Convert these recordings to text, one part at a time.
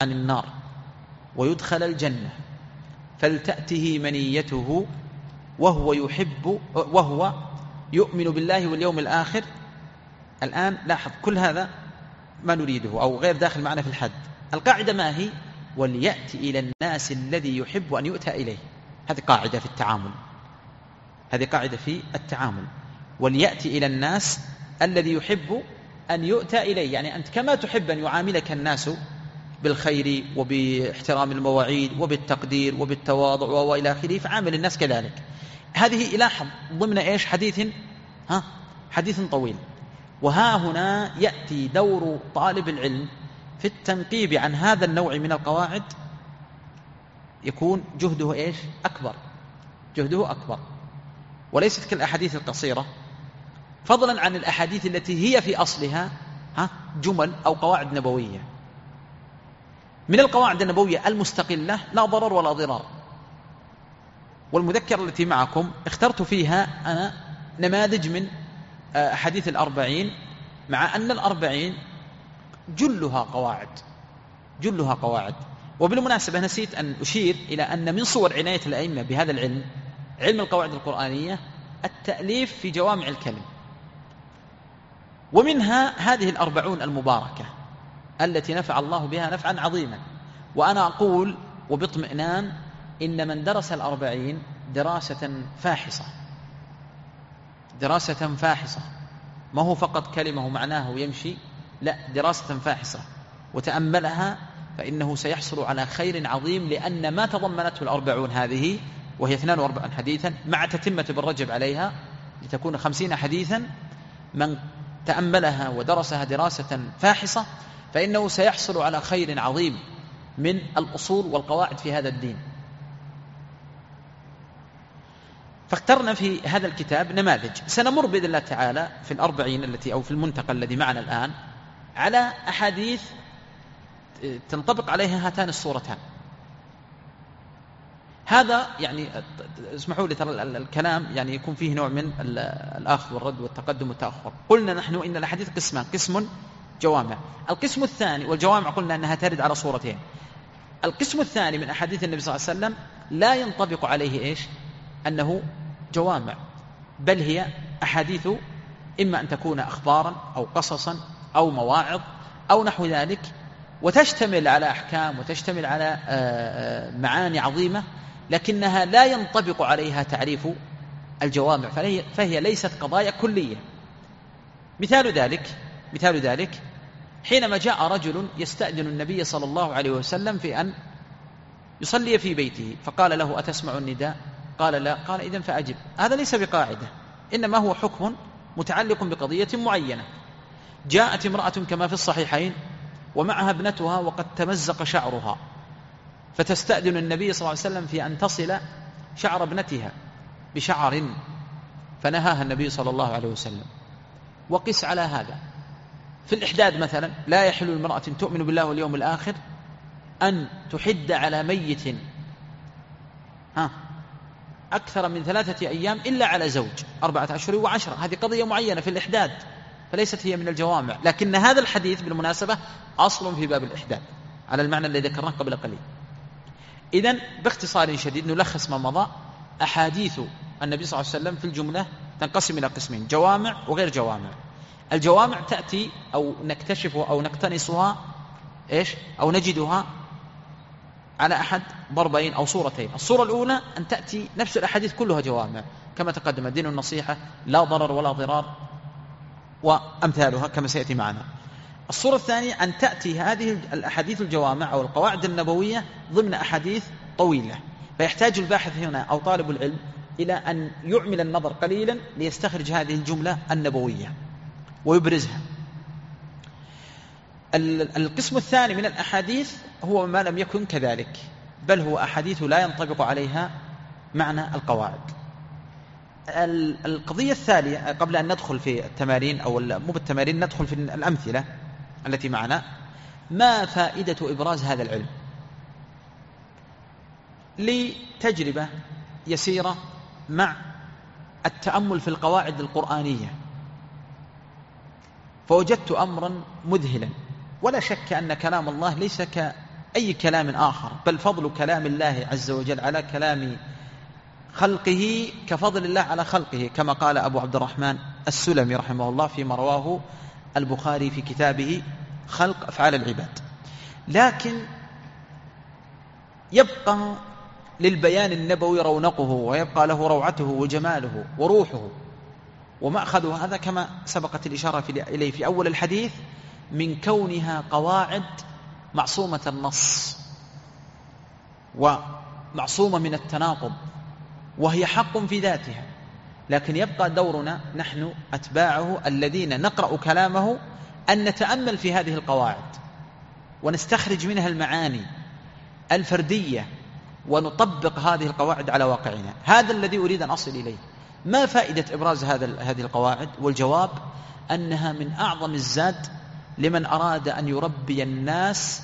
عن النار ويدخل الجنة فلتأته منيته وهو يؤمن بالله واليوم الآخر. الآن لاحظ كل هذا ما نريده أو غير داخل معنا في الحد. القاعدة ما هي؟ وليأتي إلى الناس الذي يحب أن يؤتى إليه. هذه قاعدة في التعامل، هذه قاعدة في التعامل. وليأتي إلى الناس الذي يحب أن يؤتى إليه، يعني أنت كما تحب أن يعاملك الناس بالخير وباحترام المواعيد وبالتقدير وبالتواضع وإلى آخره، فعامل الناس كذلك. هذه لاحظ ضمن إيش؟ حديث طويل. وها هنا يأتي دور طالب العلم في التنقيب عن هذا النوع من القواعد، يكون جهده إيش؟ جهده أكبر، وليست كالأحاديث القصيرة، فضلا عن الأحاديث التي هي في أصلها جمل أو قواعد نبوية. من القواعد النبوية المستقلة لا ضرر ولا ضرار. والمذكرة التي معكم اخترت فيها أنا نماذج من أحاديث الأربعين، مع أن الأربعين جلها قواعد. وبالمناسبة نسيت أن أشير إلى أن من صور عناية الأئمة بهذا العلم، علم القواعد القرآنية، التأليف في جوامع الكلم. ومنها هذه الأربعون المباركة التي نفع الله بها نفعا عظيما. وأنا أقول وباطمئنان إن من درس الأربعين دراسة فاحصة، ما هو فقط كلمة ومعناه يمشي، لا، دراسة فاحصة وتأملها، فإنه سيحصل على خير عظيم، لأن ما تضمنته الأربعون هذه، وهي 42 حديثا مع تتمة ابن رجب عليها لتكون 50 حديثا، من تأملها ودرسها دراسة فاحصة فإنه سيحصل على خير عظيم من الأصول والقواعد في هذا الدين. فاخترنا في هذا الكتاب نماذج. سنمر بإذن الله تعالى في الأربعين التي أو في المنتقى الذي معنا الآن على أحاديث تنطبق عليها هاتان الصورتان. هذا يعني اسمحوا لي، ترى الكلام يعني يكون فيه نوع من الأخذ والرد والتقدم والتأخر. قلنا نحن إن الحديث قسمان: قسم جوامع، القسم الثاني، والجوامع قلنا أنها ترد على صورتين. القسم الثاني من أحاديث النبي صلى الله عليه وسلم لا ينطبق عليه إيش؟ أنه جوامع، بل هي أحاديث إما أن تكون أخبارا أو قصصا أو مواعظ أو نحو ذلك، وتشتمل على أحكام وتشتمل على معاني عظيمة، لكنها لا ينطبق عليها تعريف الجوامع، فهي ليست قضايا كلية. مثال ذلك حينما جاء رجل يستأذن النبي صلى الله عليه وسلم في أن يصلي في بيته، فقال له: أتسمع النداء؟ قال: لا. قال: إذن فأجب. هذا ليس بقاعدة، إنما هو حكم متعلق بقضية معينة. جاءت امرأة كما في الصحيحين ومعها ابنتها وقد تمزق شعرها، فتستأذن النبي صلى الله عليه وسلم في أن تصل شعر ابنتها بشعر، فنهاها النبي صلى الله عليه وسلم. وقس على هذا في الإحداد مثلا: لا يحل المرأة تؤمن بالله واليوم الآخر أن تحد على ميت أكثر من 3 أيام إلا على زوج 4 أشهر و10. هذه قضية معينة في الإحداد، فليست هي من الجوامع، لكن هذا الحديث بالمناسبة أصل في باب الإحداد على المعنى الذي ذكرناه قبل قليل. إذن باختصار شديد نلخص ما مضى. أحاديث النبي صلى الله عليه وسلم في الجملة تنقسم إلى قسمين: جوامع وغير جوامع. الجوامع تأتي أو نكتشفها أو نقتنصها أو نجدها على أحد ضربين أو صورتين. الصورة الأولى أن تأتي نفس الأحاديث كلها جوامع كما تقدم: دين النصيحة، لا ضرر ولا ضرار، وأمثالها كما سيأتي معنا. الصورة الثانية أن تأتي هذه الأحاديث الجوامع أو القواعد النبوية ضمن أحاديث طويلة، فيحتاج الباحث هنا أو طالب العلم إلى أن يعمل النظر قليلا ليستخرج هذه الجملة النبوية ويبرزها. القسم الثاني من الأحاديث هو ما لم يكن كذلك، بل هو أحاديث لا ينطبق عليها معنى القواعد. القضية الثانية قبل أن ندخل في التمارين أو مو بالتمارين، ندخل في الأمثلة التي معنا. ما فائدة إبراز هذا العلم؟ لتجربة يسيرة مع التأمل في القواعد القرآنية، فوجدت أمرا مذهلا. ولا شك أن كلام الله ليس أي كلام آخر، بل فضل كلام الله عز وجل على كلام خلقه كفضل الله على خلقه، كما قال أبو عبد الرحمن السلمي رحمه الله فيما رواه البخاري في كتابه خلق أفعال العباد. لكن يبقى للبيان النبوي رونقه، ويبقى له روعته وجماله وروحه، ومأخذ هذا كما سبقت الإشارة إليه في أول الحديث من كونها قواعد معصومة النص ومعصومة من التناقض، وهي حق في ذاتها. لكن يبقى دورنا نحن أتباعه الذين نقرأ كلامه أن نتأمل في هذه القواعد ونستخرج منها المعاني الفردية ونطبق هذه القواعد على واقعنا. هذا الذي أريد أن أصل إليه. ما فائدة إبراز هذه القواعد؟ والجواب أنها من أعظم الزاد لمن أراد أن يربي الناس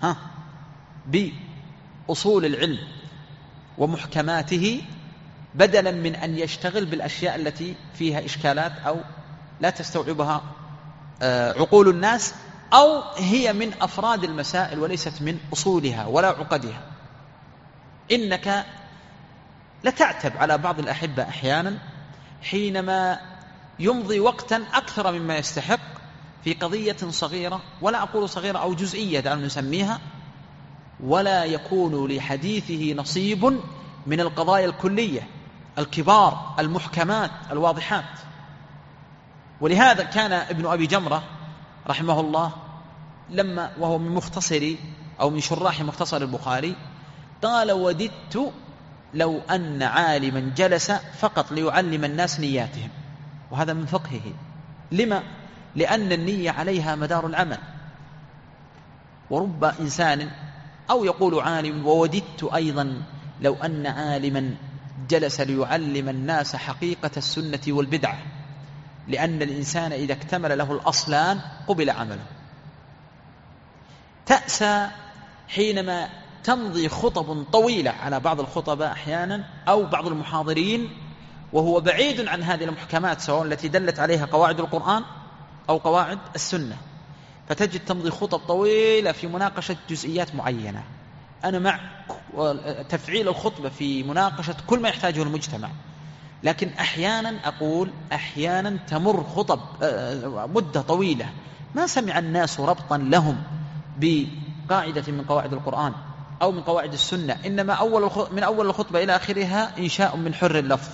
بأصول العلم ومحكماته، بدلا من أن يشتغل بالأشياء التي فيها إشكالات أو لا تستوعبها عقول الناس، أو هي من أفراد المسائل وليست من أصولها ولا عقدها. إنك لتعتب على بعض الأحبة أحيانا حينما يمضي وقتا أكثر مما يستحق في قضية صغيرة، ولا أقول صغيرة أو جزئية دعنا نسميها، ولا يكون لحديثه نصيب من القضايا الكلية الكبار المحكمات الواضحات. ولهذا كان ابن أبي جمرة رحمه الله لما وهو من مختصر أو من شراح مختصر البخاري قال: وددت لو أن عالما جلس فقط ليعلم الناس نياتهم. وهذا من فقهه. لما؟ لأن النية عليها مدار العمل. ورب إنسان أو يقول عالم: ووددت أيضا لو أن عالما جلس ليعلم الناس حقيقة السنة والبدعة، لأن الإنسان إذا اكتمل له الأصلان قبل عمله. تأسى حينما تمضي خطب طويلة على بعض الخطباء أحيانا أو بعض المحاضرين وهو بعيد عن هذه المحكمات، سواء التي دلت عليها قواعد القرآن أو قواعد السنة، فتجد تمضي خطب طويلة في مناقشة جزئيات معينة. أنا مع تفعيل الخطبة في مناقشة كل ما يحتاجه المجتمع، لكن أحيانا تمر خطب مدة طويلة ما سمع الناس ربطا لهم بقاعدة من قواعد القرآن أو من قواعد السنة، إنما من أول الخطبة إلى آخرها إنشاء من حر اللفظ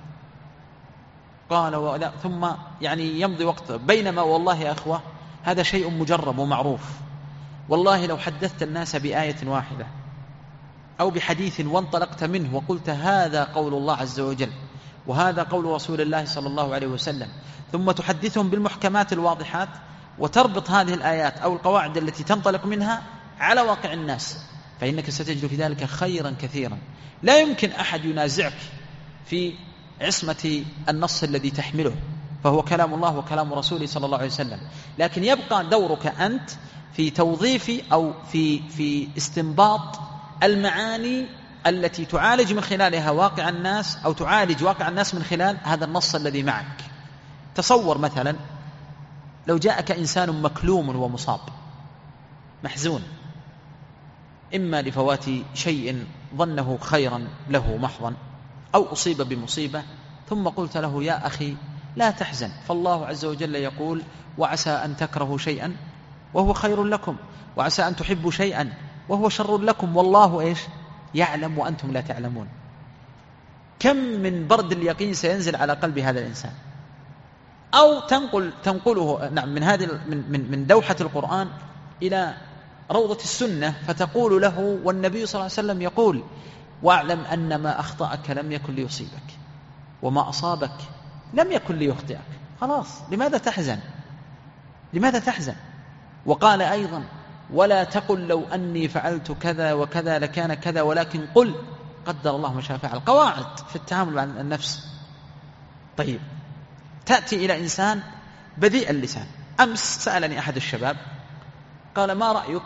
قال ثم يمضي وقت. بينما والله يا أخوة هذا شيء مجرب ومعروف. والله لو حدثت الناس بآية واحدة أو بحديث وانطلقت منه وقلت هذا قول الله عز وجل وهذا قول رسول الله صلى الله عليه وسلم، ثم تحدثهم بالمحكمات الواضحات وتربط هذه الآيات أو القواعد التي تنطلق منها على واقع الناس، فإنك ستجد في ذلك خيرا كثيرا. لا يمكن أحد ينازعك في عصمة النص الذي تحمله، فهو كلام الله وكلام رسوله صلى الله عليه وسلم. لكن يبقى دورك أنت في توظيف أو في استنباط المعاني التي تعالج من خلالها واقع الناس، أو تعالج واقع الناس من خلال هذا النص الذي معك. تصور مثلا لو جاءك إنسان مكلوم ومصاب محزون، إما لفوات شيء ظنه خيرا له محضا أو أصيب بمصيبة، ثم قلت له يا أخي لا تحزن، فالله عز وجل يقول وعسى أن تكرهوا شيئا وهو خير لكم، وعسى أن تحبوا شيئا وهو شر لكم، والله يعلم وأنتم لا تعلمون. كم من برد اليقين سينزل على قلب هذا الإنسان. أو تنقله من دوحة القرآن إلى روضة السنة فتقول له والنبي صلى الله عليه وسلم يقول واعلم أن ما أخطأك لم يكن ليصيبك وما أصابك لم يكن ليخطئك. خلاص، لماذا تحزن؟ وقال أيضا ولا تقل لو أني فعلت كذا وكذا لكان كذا، ولكن قل قدر الله ما شاء فعل. قواعد في التعامل مع النفس. طيب، تأتي إلى إنسان بذيء اللسان. أمس سألني أحد الشباب قال ما رأيك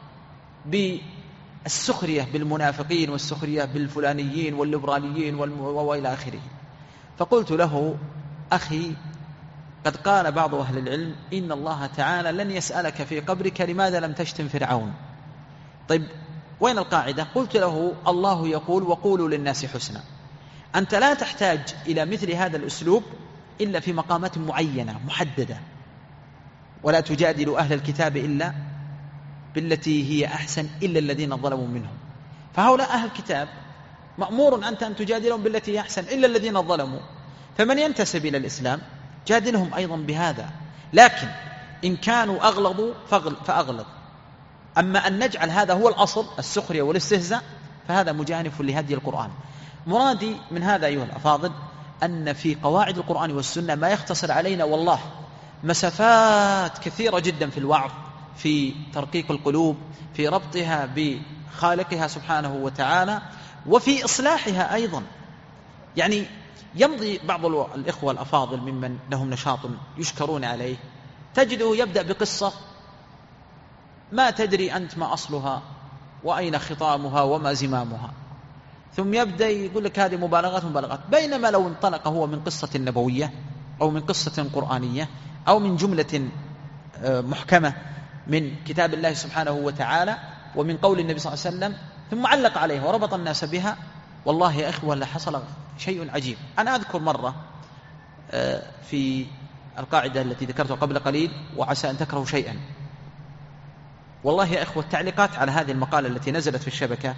بالسخرية بالمنافقين والسخرية بالفلانيين والليبراليين وإلى آخره؟ فقلت له أخي قد قال بعض أهل العلم إن الله تعالى لن يسألك في قبرك لماذا لم تشتم فرعون، طيب وين القاعدة؟ قلت له الله يقول وقولوا للناس حسنا. أنت لا تحتاج إلى مثل هذا الأسلوب إلا في مقامات معينة محددة، ولا تجادل أهل الكتاب إلا بالتي هي أحسن إلا الذين ظلموا منهم. فهؤلاء أهل الكتاب مأمور أنت أن تجادلهم بالتي هي أحسن إلا الذين ظلموا، فمن ينتسب إلى الإسلام جادلهم أيضا بهذا، لكن إن كانوا أغلظوا فأغلظ. أما أن نجعل هذا هو الأصل السخرية والاستهزاء فهذا مجانف لهدي القرآن. مرادي من هذا أيها الأفاضل أن في قواعد القرآن والسنة ما يختصر علينا والله مسافات كثيرة جدا في الوعظ، في ترقيق القلوب، في ربطها بخالقها سبحانه وتعالى، وفي إصلاحها أيضا. يعني يمضي بعض الإخوة الأفاضل ممن لهم نشاط يشكرون عليه، تجده يبدأ بقصة ما تدري أنت ما أصلها وأين خطامها وما زمامها، ثم يبدأ يقول لك هذه مبالغات، بينما لو انطلق هو من قصة نبوية أو من قصة قرآنية أو من جملة محكمة من كتاب الله سبحانه وتعالى ومن قول النبي صلى الله عليه وسلم ثم علق عليها وربط الناس بها، والله يا إخوة لحصل شيء عجيب. أنا أذكر مرة في القاعدة التي ذكرتها قبل قليل وعسى أن تكرهوا شيئا، والله يا إخوة التعليقات على هذه المقالة التي نزلت في الشبكة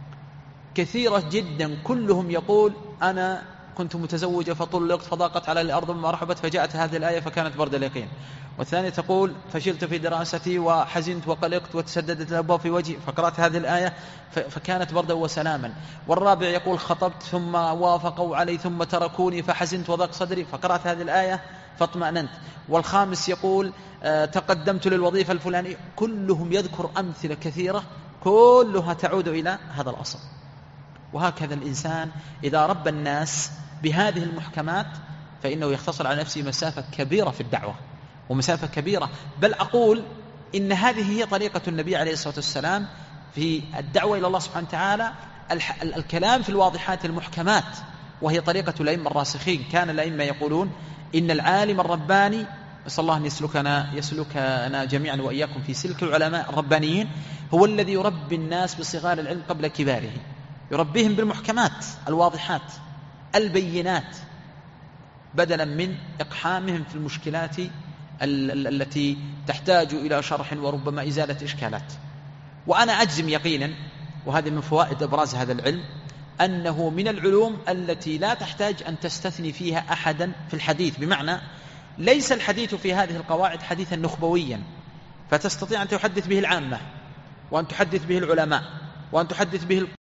كثيرة جدا، كلهم يقول أنا كنت متزوجة فطلقت فضاقت على الأرض مما رحبت فجاءت هذه الآية فكانت برد اليقين، والثانية تقول فشلت في دراستي وحزنت وقلقت وتسددت الأبواب في وجهي فقرأت هذه الآية فكانت بردا وسلاما، والرابع يقول خطبت ثم وافقوا علي ثم تركوني فحزنت وضاق صدري فقرأت هذه الآية فاطمأننت، والخامس يقول تقدمت للوظيفة الفلانية. كلهم يذكر أمثلة كثيرة كلها تعود إلى هذا الأصل. وهكذا الإنسان إذا ربى الناس بهذه المحكمات فإنه يختصر على نفسه مسافة كبيرة في الدعوة ومسافة كبيرة، بل أقول إن هذه هي طريقة النبي عليه الصلاة والسلام في الدعوة إلى الله سبحانه وتعالى، الكلام في الواضحات المحكمات، وهي طريقة الأئمة الراسخين. كان الأئمة يقولون إن العالم الرباني، نسأل الله أن يسلكنا جميعا وإياكم في سلك العلماء الربانيين، هو الذي يربي الناس بصغار العلم قبل كباره، يربيهم بالمحكمات الواضحات البينات بدلا من إقحامهم في المشكلات التي تحتاج إلى شرح وربما إزالة إشكالات. وأنا أجزم يقينا، وهذا من فوائد إبراز هذا العلم، أنه من العلوم التي لا تحتاج أن تستثني فيها أحدا في الحديث، بمعنى ليس الحديث في هذه القواعد حديثا نخبويا فتستطيع أن تحدث به العامة وأن تحدث به العلماء وأن تحدث به